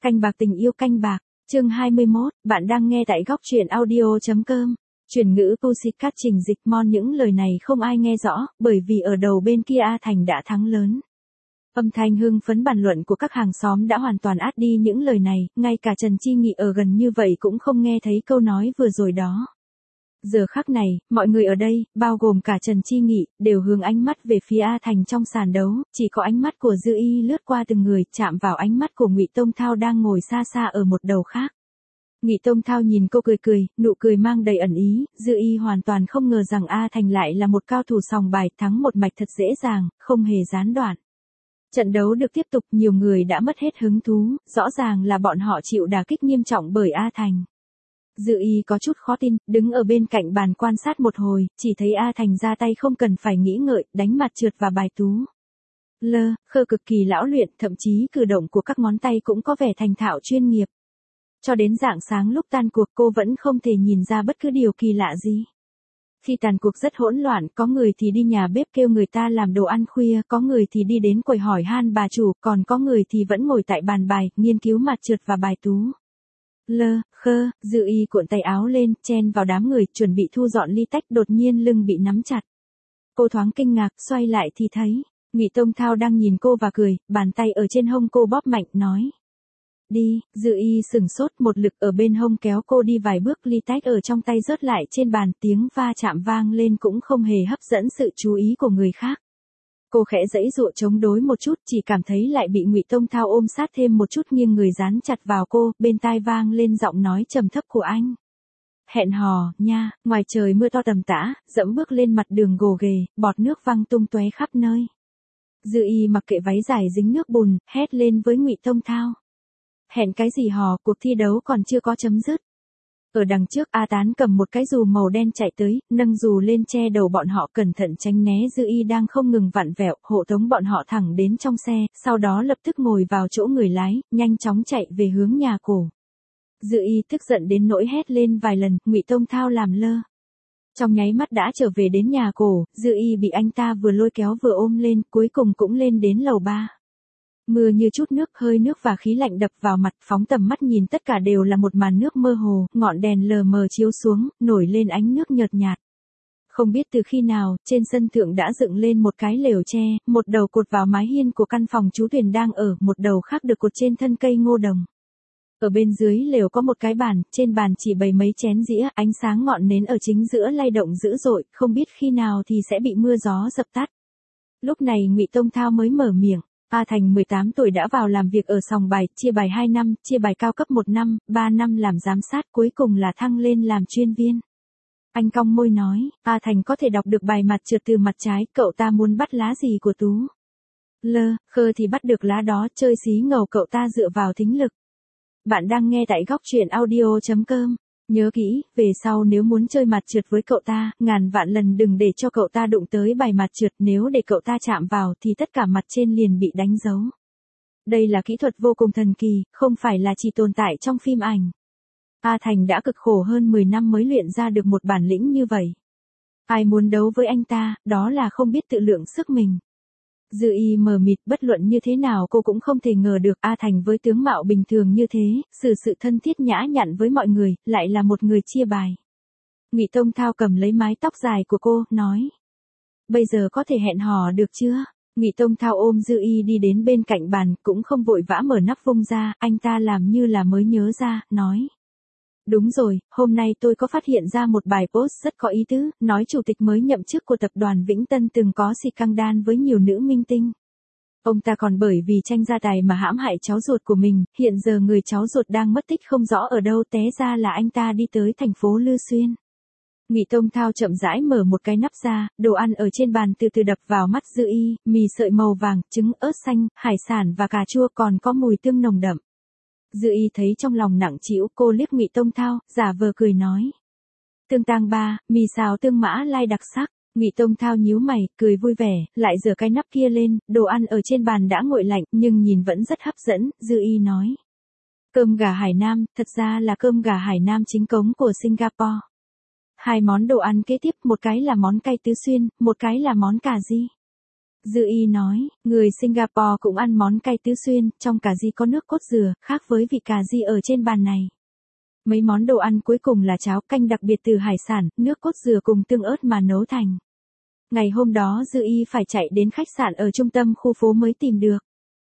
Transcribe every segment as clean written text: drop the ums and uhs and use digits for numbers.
Canh bạc tình yêu canh bạc, chương 21, bạn đang nghe tại góc truyện audio.com. Chuyển ngữ Pussycat trình dịch mon những lời này không ai nghe rõ, bởi vì ở đầu bên kia A Thành đã thắng lớn. Âm thanh hưng phấn bàn luận của các hàng xóm đã hoàn toàn át đi những lời này, ngay cả Trần Chi Nghị ở gần như vậy cũng không nghe thấy câu nói vừa rồi đó. Giờ khắc này, mọi người ở đây, bao gồm cả Trần Chi Nghị, đều hướng ánh mắt về phía A Thành trong sàn đấu, chỉ có ánh mắt của Dư Y lướt qua từng người, chạm vào ánh mắt của Ngụy Tông Thao đang ngồi xa xa ở một đầu khác. Ngụy Tông Thao nhìn cô cười cười, nụ cười mang đầy ẩn ý, Dư Y hoàn toàn không ngờ rằng A Thành lại là một cao thủ sòng bài, thắng một mạch thật dễ dàng, không hề gián đoạn. Trận đấu được tiếp tục, nhiều người đã mất hết hứng thú, rõ ràng là bọn họ chịu đả kích nghiêm trọng bởi A Thành. Dư Y có chút khó tin, đứng ở bên cạnh bàn quan sát một hồi, chỉ thấy A Thành ra tay không cần phải nghĩ ngợi, đánh mặt trượt và bài tú. Khơ cực kỳ lão luyện, thậm chí cử động của các ngón tay cũng có vẻ thành thạo chuyên nghiệp. Cho đến rạng sáng lúc tan cuộc cô vẫn không thể nhìn ra bất cứ điều kỳ lạ gì. Khi tàn cuộc rất hỗn loạn, có người thì đi nhà bếp kêu người ta làm đồ ăn khuya, có người thì đi đến quầy hỏi han bà chủ, còn có người thì vẫn ngồi tại bàn bài, nghiên cứu mặt trượt và bài tú. Dư Y cuộn tay áo lên, chen vào đám người, chuẩn bị thu dọn ly tách, đột nhiên lưng bị nắm chặt. Cô thoáng kinh ngạc, xoay lại thì thấy, Ngụy Tông Thao đang nhìn cô và cười, bàn tay ở trên hông cô bóp mạnh, nói. Đi, Dư Y sừng sốt, một lực ở bên hông kéo cô đi vài bước, ly tách ở trong tay rớt lại trên bàn, tiếng va chạm vang lên cũng không hề hấp dẫn sự chú ý của người khác. Cô khẽ giãy giụa chống đối một chút, chỉ cảm thấy lại bị Ngụy Tông Thao ôm sát thêm một chút, nghiêng người dán chặt vào cô, bên tai vang lên giọng nói trầm thấp của anh. Hẹn hò, nha, ngoài trời mưa to tầm tã, dẫm bước lên mặt đường gồ ghề, bọt nước văng tung tóe khắp nơi. Dư Y mặc kệ váy dài dính nước bùn, hét lên với Ngụy Tông Thao. Hẹn cái gì hò, cuộc thi đấu còn chưa có chấm dứt. Ở đằng trước, A Tán cầm một cái dù màu đen chạy tới, nâng dù lên che đầu bọn họ, cẩn thận tránh né Dư Y đang không ngừng vặn vẹo, hộ tống bọn họ thẳng đến trong xe, sau đó lập tức ngồi vào chỗ người lái, nhanh chóng chạy về hướng nhà cổ. Dư Y tức giận đến nỗi hét lên vài lần, Ngụy Tông Thao làm lơ. Trong nháy mắt đã trở về đến nhà cổ, Dư Y bị anh ta vừa lôi kéo vừa ôm lên, cuối cùng cũng lên đến lầu 3. Mưa như chút nước, hơi nước và khí lạnh đập vào mặt, phóng tầm mắt nhìn tất cả đều là một màn nước mơ hồ, ngọn đèn lờ mờ chiếu xuống, nổi lên ánh nước nhợt nhạt. Không biết từ khi nào, trên sân thượng đã dựng lên một cái lều tre, một đầu cột vào mái hiên của căn phòng chú Tuyền đang ở, một đầu khác được cột trên thân cây ngô đồng. Ở bên dưới lều có một cái bàn, trên bàn chỉ bày mấy chén dĩa, ánh sáng ngọn nến ở chính giữa lay động dữ dội, không biết khi nào thì sẽ bị mưa gió dập tắt. Lúc này Ngụy Tông Thao mới mở miệng. A Thành 18 tuổi đã vào làm việc ở sòng bài, chia bài 2 năm, chia bài cao cấp 1 năm, 3 năm làm giám sát, cuối cùng là thăng lên làm chuyên viên. Anh cong môi nói, A Thành có thể đọc được bài mặt trượt từ mặt trái, cậu ta muốn bắt lá gì của Tú? Khơ thì bắt được lá đó, chơi xí ngầu cậu ta dựa vào thính lực. Bạn đang nghe tại góc truyện audio.com. Nhớ kỹ, về sau nếu muốn chơi mặt trượt với cậu ta, ngàn vạn lần đừng để cho cậu ta đụng tới bài mặt trượt, nếu để cậu ta chạm vào thì tất cả mặt trên liền bị đánh dấu. Đây là kỹ thuật vô cùng thần kỳ, không phải là chỉ tồn tại trong phim ảnh. A Thành đã cực khổ hơn 10 năm mới luyện ra được một bản lĩnh như vậy. Ai muốn đấu với anh ta, đó là không biết tự lượng sức mình. Dư Y mờ mịt, bất luận như thế nào cô cũng không thể ngờ được A Thành với tướng mạo bình thường như thế, sự thân thiết nhã nhặn với mọi người, lại là một người chia bài. Ngụy Tông Thao cầm lấy mái tóc dài của cô, nói. Bây giờ có thể hẹn hò được chưa? Ngụy Tông Thao ôm Dư Y đi đến bên cạnh bàn, cũng không vội vã mở nắp vung ra, anh ta làm như là mới nhớ ra, nói. Đúng rồi, hôm nay tôi có phát hiện ra một bài post rất có ý tứ, nói chủ tịch mới nhậm chức của tập đoàn Vĩnh Tân từng có scandal với nhiều nữ minh tinh. Ông ta còn bởi vì tranh gia tài mà hãm hại cháu ruột của mình, hiện giờ người cháu ruột đang mất tích không rõ ở đâu, té ra là anh ta đi tới thành phố Lư Xuyên. Ngụy Tông Thao chậm rãi mở một cái nắp ra, đồ ăn ở trên bàn từ từ đập vào mắt Dư Y, mì sợi màu vàng, trứng, ớt xanh, hải sản và cà chua, còn có mùi tương nồng đậm. Dư Y thấy trong lòng nặng trĩu, cô liếc Ngụy Tông Thao, giả vờ cười nói. Tương tang ba, mì xào tương mã lai đặc sắc. Ngụy Tông Thao nhíu mày, cười vui vẻ, lại giở cái nắp kia lên, đồ ăn ở trên bàn đã nguội lạnh, nhưng nhìn vẫn rất hấp dẫn, Dư Y nói. Cơm gà Hải Nam, thật ra là cơm gà Hải Nam chính cống của Singapore. Hai món đồ ăn kế tiếp, một cái là món cay tứ xuyên, một cái là món cà ri. Dư Y nói, người Singapore cũng ăn món cay tứ xuyên, trong cà ri có nước cốt dừa, khác với vị cà ri ở trên bàn này. Mấy món đồ ăn cuối cùng là cháo canh đặc biệt từ hải sản, nước cốt dừa cùng tương ớt mà nấu thành. Ngày hôm đó Dư Y phải chạy đến khách sạn ở trung tâm khu phố mới tìm được.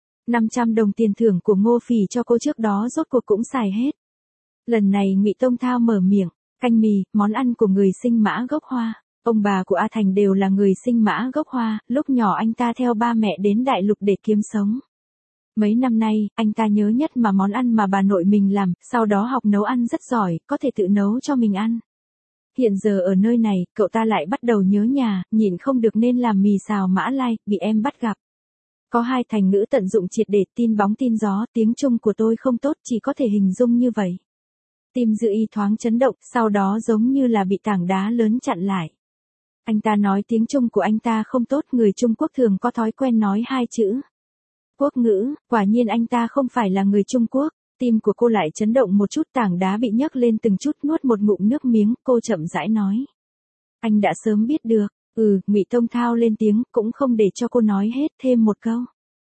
500 đồng tiền thưởng của Ngô Phỉ cho cô trước đó rốt cuộc cũng xài hết. Lần này Ngụy Tông Thao mở miệng, canh mì, món ăn của người Sinh Mã gốc Hoa. Ông bà của A Thành đều là người Sinh Mã gốc Hoa, lúc nhỏ anh ta theo ba mẹ đến đại lục để kiếm sống. Mấy năm nay, anh ta nhớ nhất mà món ăn mà bà nội mình làm, sau đó học nấu ăn rất giỏi, có thể tự nấu cho mình ăn. Hiện giờ ở nơi này, cậu ta lại bắt đầu nhớ nhà, nhịn không được nên làm mì xào Mã Lai, bị em bắt gặp. Có hai thành ngữ tận dụng triệt để, tin bóng tin gió, tiếng Trung của tôi không tốt, chỉ có thể hình dung như vậy. Tim Dư Y thoáng chấn động, sau đó giống như là bị tảng đá lớn chặn lại. Anh ta nói tiếng Trung của anh ta không tốt, người Trung Quốc thường có thói quen nói hai chữ quốc ngữ, quả nhiên anh ta không phải là người Trung Quốc. Tim của cô lại chấn động một chút, tảng đá bị nhấc lên từng chút, nuốt một ngụm nước miếng, cô chậm rãi nói. Anh đã sớm biết được, Ngụy Tông Thao lên tiếng, cũng không để cho cô nói hết, thêm một câu.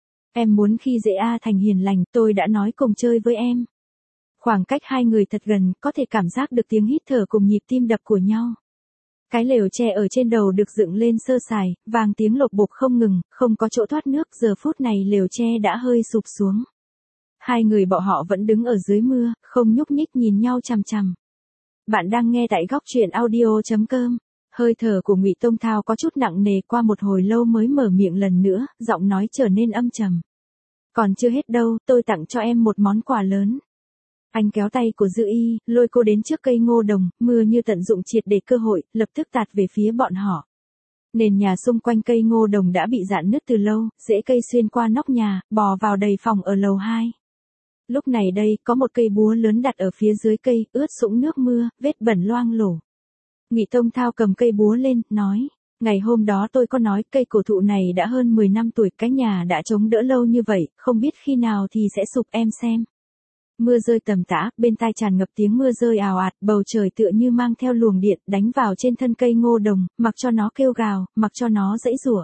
Em muốn khi dễ A Thành hiền lành, tôi đã nói cùng chơi với em. Khoảng cách hai người thật gần, có thể cảm giác được tiếng hít thở cùng nhịp tim đập của nhau. Cái lều tre ở trên đầu được dựng lên sơ sài, vang tiếng lộc bộp không ngừng, không có chỗ thoát nước, giờ phút này lều tre đã hơi sụp xuống. Hai người bọn họ vẫn đứng ở dưới mưa, không nhúc nhích nhìn nhau chằm chằm. Bạn đang nghe tại góc truyện audio.com. Hơi thở của Ngụy Tông Thao có chút nặng nề, qua một hồi lâu mới mở miệng lần nữa, giọng nói trở nên âm trầm. Còn chưa hết đâu, tôi tặng cho em một món quà lớn. Anh kéo tay của Dư Y, lôi cô đến trước cây ngô đồng, mưa như tận dụng triệt để cơ hội, lập tức tạt về phía bọn họ. Nền nhà xung quanh cây ngô đồng đã bị rạn nứt từ lâu, rễ cây xuyên qua nóc nhà, bò vào đầy phòng ở lầu 2. Lúc này đây, có một cây búa lớn đặt ở phía dưới cây, ướt sũng nước mưa, vết bẩn loang lổ. Ngụy Tông Thao cầm cây búa lên, nói, ngày hôm đó tôi có nói cây cổ thụ này đã hơn 10 năm tuổi, cái nhà đã chống đỡ lâu như vậy, không biết khi nào thì sẽ sụp, em xem. Mưa rơi tầm tã, bên tai tràn ngập tiếng mưa rơi ào ạt, bầu trời tựa như mang theo luồng điện, đánh vào trên thân cây ngô đồng, mặc cho nó kêu gào, mặc cho nó giãy giụa.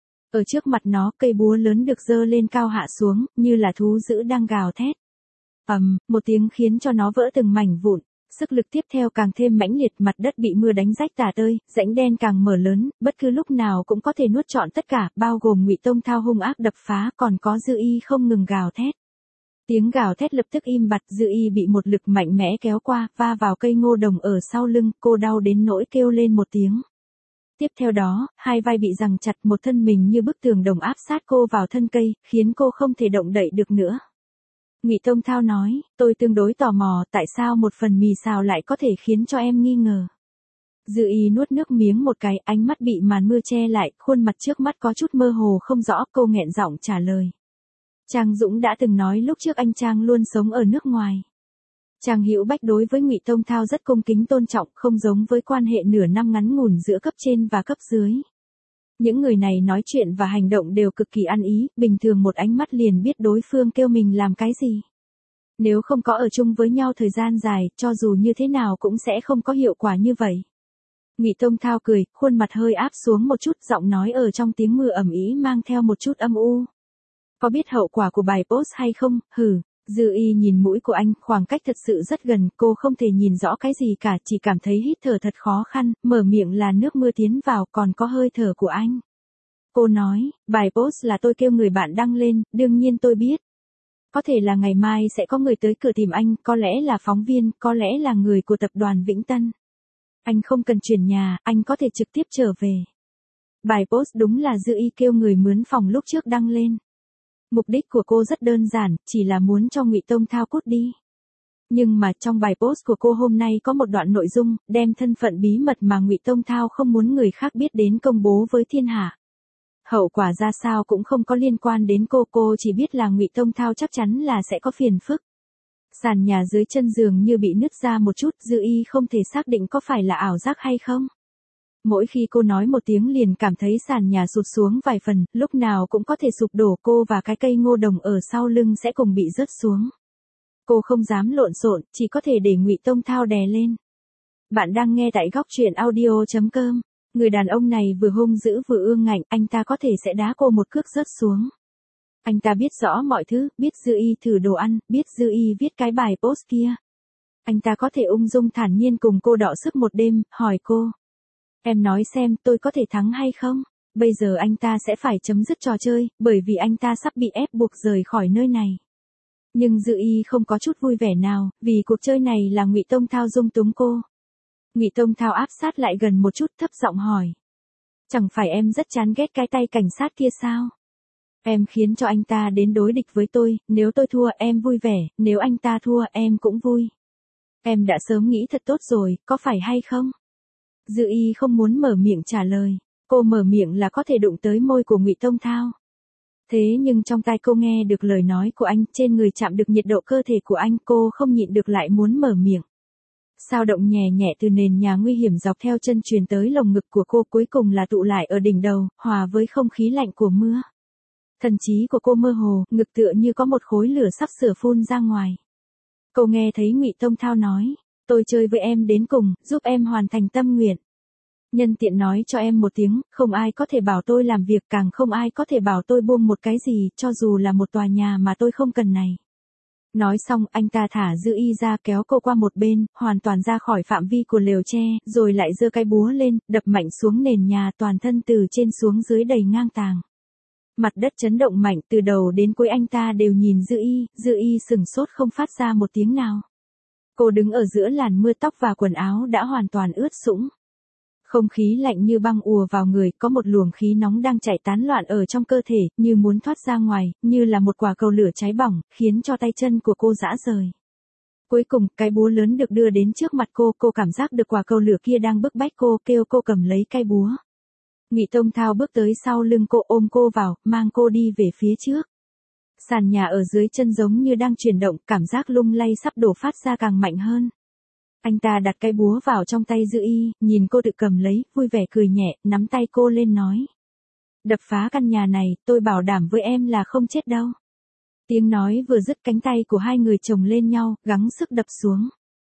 Ở trước mặt nó, cây búa lớn được giơ lên cao hạ xuống, như là thú dữ đang gào thét. Một tiếng khiến cho nó vỡ từng mảnh vụn. Sức lực tiếp theo càng thêm mãnh liệt, mặt đất bị mưa đánh rách tả tơi, rãnh đen càng mở lớn, bất cứ lúc nào cũng có thể nuốt trọn tất cả, bao gồm Ngụy Tông Thao hung ác đập phá, còn có Dư Y không ngừng gào thét. Tiếng gào thét lập tức im bặt, Dư Y bị một lực mạnh mẽ kéo qua, va vào cây ngô đồng ở sau lưng, cô đau đến nỗi kêu lên một tiếng. Tiếp theo đó, hai vai bị giằng chặt, một thân mình như bức tường đồng áp sát cô vào thân cây, khiến cô không thể động đậy được nữa. Ngụy Tông Thao nói, tôi tương đối tò mò, tại sao một phần mì xào lại có thể khiến cho em nghi ngờ. Dư Y nuốt nước miếng một cái, ánh mắt bị màn mưa che lại, khuôn mặt trước mắt có chút mơ hồ không rõ, cô nghẹn giọng trả lời. Trang Dũng đã từng nói lúc trước anh Trang luôn sống ở nước ngoài. Trang Hữu Bách đối với Ngụy Tông Thao rất cung kính tôn trọng, không giống với quan hệ nửa năm ngắn ngủn giữa cấp trên và cấp dưới. Những người này nói chuyện và hành động đều cực kỳ ăn ý, bình thường một ánh mắt liền biết đối phương kêu mình làm cái gì. Nếu không có ở chung với nhau thời gian dài, cho dù như thế nào cũng sẽ không có hiệu quả như vậy. Ngụy Tông Thao cười, khuôn mặt hơi áp xuống một chút, giọng nói ở trong tiếng mưa ầm ĩ mang theo một chút âm u. Có biết hậu quả của bài post hay không? Dư Y nhìn mũi của anh, khoảng cách thật sự rất gần, cô không thể nhìn rõ cái gì cả, chỉ cảm thấy hít thở thật khó khăn, mở miệng là nước mưa tiến vào, còn có hơi thở của anh. Cô nói, bài post là tôi kêu người bạn đăng lên, đương nhiên tôi biết. Có thể là ngày mai sẽ có người tới cửa tìm anh, có lẽ là phóng viên, có lẽ là người của tập đoàn Vĩnh Tân. Anh không cần chuyển nhà, anh có thể trực tiếp trở về. Bài post đúng là Dư Y kêu người mướn phòng lúc trước đăng lên. Mục đích của cô rất đơn giản, chỉ là muốn cho Ngụy Tông Thao cút đi. Nhưng mà trong bài post của cô hôm nay có một đoạn nội dung, đem thân phận bí mật mà Ngụy Tông Thao không muốn người khác biết đến công bố với thiên hạ. Hậu quả ra sao cũng không có liên quan đến cô chỉ biết là Ngụy Tông Thao chắc chắn là sẽ có phiền phức. Sàn nhà dưới chân giường như bị nứt ra một chút, Dư Y không thể xác định có phải là ảo giác hay không. Mỗi khi cô nói một tiếng liền cảm thấy sàn nhà sụt xuống vài phần, lúc nào cũng có thể sụp đổ, cô và cái cây ngô đồng ở sau lưng sẽ cùng bị rớt xuống. Cô không dám lộn xộn, chỉ có thể để Ngụy Tông Thao đè lên. Bạn đang nghe tại góc truyện audio.com. Người đàn ông này vừa hung dữ vừa ương ngạnh, anh ta có thể sẽ đá cô một cước rớt xuống. Anh ta biết rõ mọi thứ, biết Dư Y thử đồ ăn, biết Dư Y viết cái bài post kia. Anh ta có thể ung dung thản nhiên cùng cô đọ sức một đêm, hỏi cô. Em nói xem tôi có thể thắng hay không? Bây giờ anh ta sẽ phải chấm dứt trò chơi, bởi vì anh ta sắp bị ép buộc rời khỏi nơi này. Nhưng Dư Y không có chút vui vẻ nào, vì cuộc chơi này là Ngụy Tông Thao dung túng cô. Ngụy Tông Thao áp sát lại gần một chút, thấp giọng hỏi. Chẳng phải em rất chán ghét cái tay cảnh sát kia sao? Em khiến cho anh ta đến đối địch với tôi, nếu tôi thua em vui vẻ, nếu anh ta thua em cũng vui. Em đã sớm nghĩ thật tốt rồi, có phải hay không? Dư Y không muốn mở miệng trả lời, cô mở miệng là có thể đụng tới môi của Ngụy Tông Thao. Thế nhưng trong tai cô nghe được lời nói của anh, trên người chạm được nhiệt độ cơ thể của anh, cô không nhịn được lại muốn mở miệng. Sao động nhẹ nhẹ từ nền nhà nguy hiểm dọc theo chân truyền tới lồng ngực của cô, cuối cùng là tụ lại ở đỉnh đầu, hòa với không khí lạnh của mưa. Thần trí của cô mơ hồ, ngực tựa như có một khối lửa sắp sửa phun ra ngoài. Cô nghe thấy Ngụy Tông Thao nói, tôi chơi với em đến cùng, giúp em hoàn thành tâm nguyện. Nhân tiện nói cho em một tiếng, không ai có thể bảo tôi làm việc, càng không ai có thể bảo tôi buông một cái gì, cho dù là một tòa nhà mà tôi không cần này. Nói xong, anh ta thả Dư Y ra, kéo cô qua một bên, hoàn toàn ra khỏi phạm vi của lều tre, rồi lại giơ cái búa lên, đập mạnh xuống nền nhà, toàn thân từ trên xuống dưới đầy ngang tàng. Mặt đất chấn động mạnh, từ đầu đến cuối anh ta đều nhìn Dư Y sừng sốt không phát ra một tiếng nào. Cô đứng ở giữa làn mưa, tóc và quần áo đã hoàn toàn ướt sũng. Không khí lạnh như băng ùa vào người, có một luồng khí nóng đang chạy tán loạn ở trong cơ thể, như muốn thoát ra ngoài, như là một quả cầu lửa cháy bỏng, khiến cho tay chân của cô rã rời. Cuối cùng, cái búa lớn được đưa đến trước mặt cô cảm giác được quả cầu lửa kia đang bức bách cô, kêu cô cầm lấy cái búa. Ngụy Tông Thao bước tới sau lưng cô, ôm cô vào, mang cô đi về phía trước. Sàn nhà ở dưới chân giống như đang chuyển động, cảm giác lung lay sắp đổ phát ra càng mạnh hơn. Anh ta đặt cái búa vào trong tay Dư Y, nhìn cô tự cầm lấy, vui vẻ cười nhẹ, nắm tay cô lên nói. Đập phá căn nhà này, tôi bảo đảm với em là không chết đâu. Tiếng nói vừa dứt, cánh tay của hai người chồng lên nhau, gắng sức đập xuống.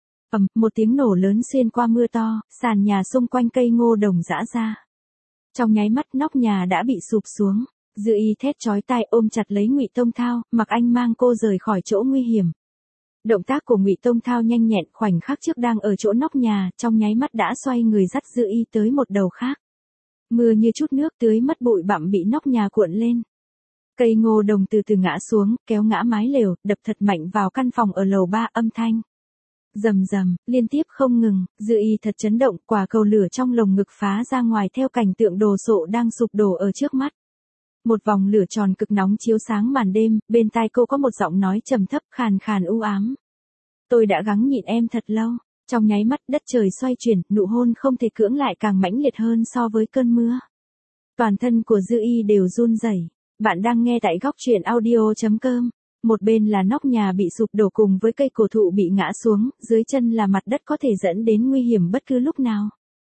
Một tiếng nổ lớn xuyên qua mưa to, sàn nhà xung quanh cây ngô đồng rã ra. Trong nháy mắt nóc nhà đã bị sụp xuống. Dư Y thét chói tai ôm chặt lấy Ngụy Tông Thao, mặc anh mang cô rời khỏi chỗ nguy hiểm. Động tác của Ngụy Tông Thao nhanh nhẹn, khoảnh khắc trước đang ở chỗ nóc nhà, trong nháy mắt đã xoay người dắt Dư Y tới một đầu khác. Mưa như chút nước tưới mất bụi bặm bị nóc nhà cuộn lên. Cây ngô đồng từ từ ngã xuống, kéo ngã mái lều, đập thật mạnh vào căn phòng ở lầu 3, âm thanh rầm rầm, liên tiếp không ngừng. Dư Y thật chấn động, quả cầu lửa trong lồng ngực phá ra ngoài theo cảnh tượng đồ sộ đang sụp đổ ở trước mắt. Một vòng lửa tròn cực nóng chiếu sáng màn đêm, bên tai cô có một giọng nói trầm thấp, khàn khàn u ám. Tôi đã gắng nhịn em thật lâu. Trong nháy mắt đất trời xoay chuyển, nụ hôn không thể cưỡng lại càng mãnh liệt hơn so với cơn mưa. Toàn thân của Dư Y đều run rẩy. Bạn đang nghe tại góc truyện audio.com. Một bên là nóc nhà bị sụp đổ cùng với cây cổ thụ bị ngã xuống, dưới chân là mặt đất có thể dẫn đến nguy hiểm bất cứ lúc nào.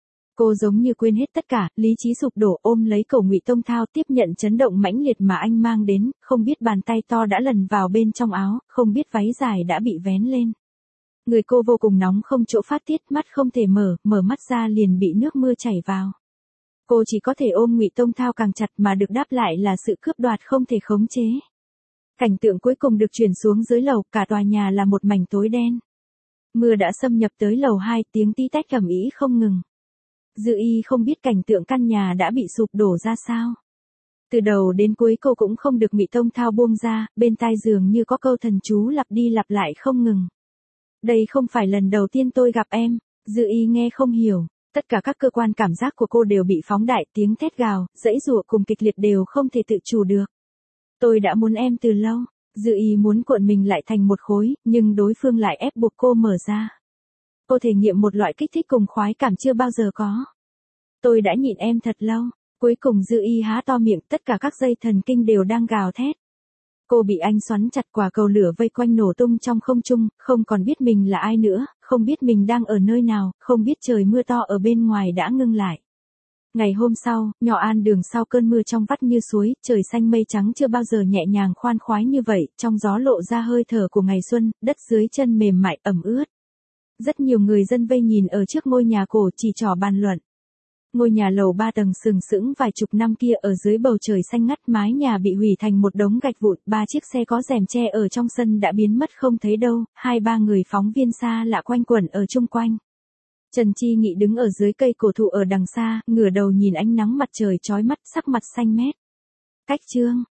Cô giống như quên hết tất cả, lý trí sụp đổ, ôm lấy cổ Ngụy Tông Thao, tiếp nhận chấn động mãnh liệt mà anh mang đến, không biết bàn tay to đã lần vào bên trong áo, không biết váy dài đã bị vén lên. Người cô vô cùng nóng không chỗ phát tiết, mắt không thể mở mắt ra liền bị nước mưa chảy vào. Cô chỉ có thể ôm Ngụy Tông Thao càng chặt, mà được đáp lại là sự cướp đoạt không thể khống chế. Cảnh tượng cuối cùng được chuyển xuống dưới lầu, cả tòa nhà là một mảnh tối đen. Mưa đã xâm nhập tới lầu 2, tiếng tí tách ầm ĩ không ngừng. Dư Y không biết cảnh tượng căn nhà đã bị sụp đổ ra sao. Từ đầu đến cuối cô cũng không được Ngụy Tông Thao buông ra, bên tai dường như có câu thần chú lặp đi lặp lại không ngừng. Đây không phải lần đầu tiên tôi gặp em. Dư Y nghe không hiểu, tất cả các cơ quan cảm giác của cô đều bị phóng đại, tiếng thét gào, giãy giụa cùng kịch liệt đều không thể tự chủ được. Tôi đã muốn em từ lâu. Dư Y muốn cuộn mình lại thành một khối, nhưng đối phương lại ép buộc cô mở ra. Cô thể nghiệm một loại kích thích cùng khoái cảm chưa bao giờ có. Tôi đã nhịn em thật lâu. Cuối cùng Dư Y há to miệng, tất cả các dây thần kinh đều đang gào thét. Cô bị anh xoắn chặt, quả cầu lửa vây quanh nổ tung trong không trung, không còn biết mình là ai nữa, không biết mình đang ở nơi nào, không biết trời mưa to ở bên ngoài đã ngưng lại. Ngày hôm sau, Nhỏ An đường sau cơn mưa trong vắt như suối, trời xanh mây trắng chưa bao giờ nhẹ nhàng khoan khoái như vậy, trong gió lộ ra hơi thở của ngày xuân, đất dưới chân mềm mại ẩm ướt. Rất nhiều người dân vây nhìn ở trước ngôi nhà cổ chỉ trỏ bàn luận. Ngôi nhà lầu 3 tầng sừng sững vài chục năm kia ở dưới bầu trời xanh ngắt, mái nhà bị hủy thành một đống gạch vụn, 3 chiếc xe có rèm che ở trong sân đã biến mất không thấy đâu, 2-3 người phóng viên xa lạ quanh quẩn ở chung quanh. Trần Chi Nghị đứng ở dưới cây cổ thụ ở đằng xa, ngửa đầu nhìn ánh nắng mặt trời chói mắt, sắc mặt xanh mét. Cách chương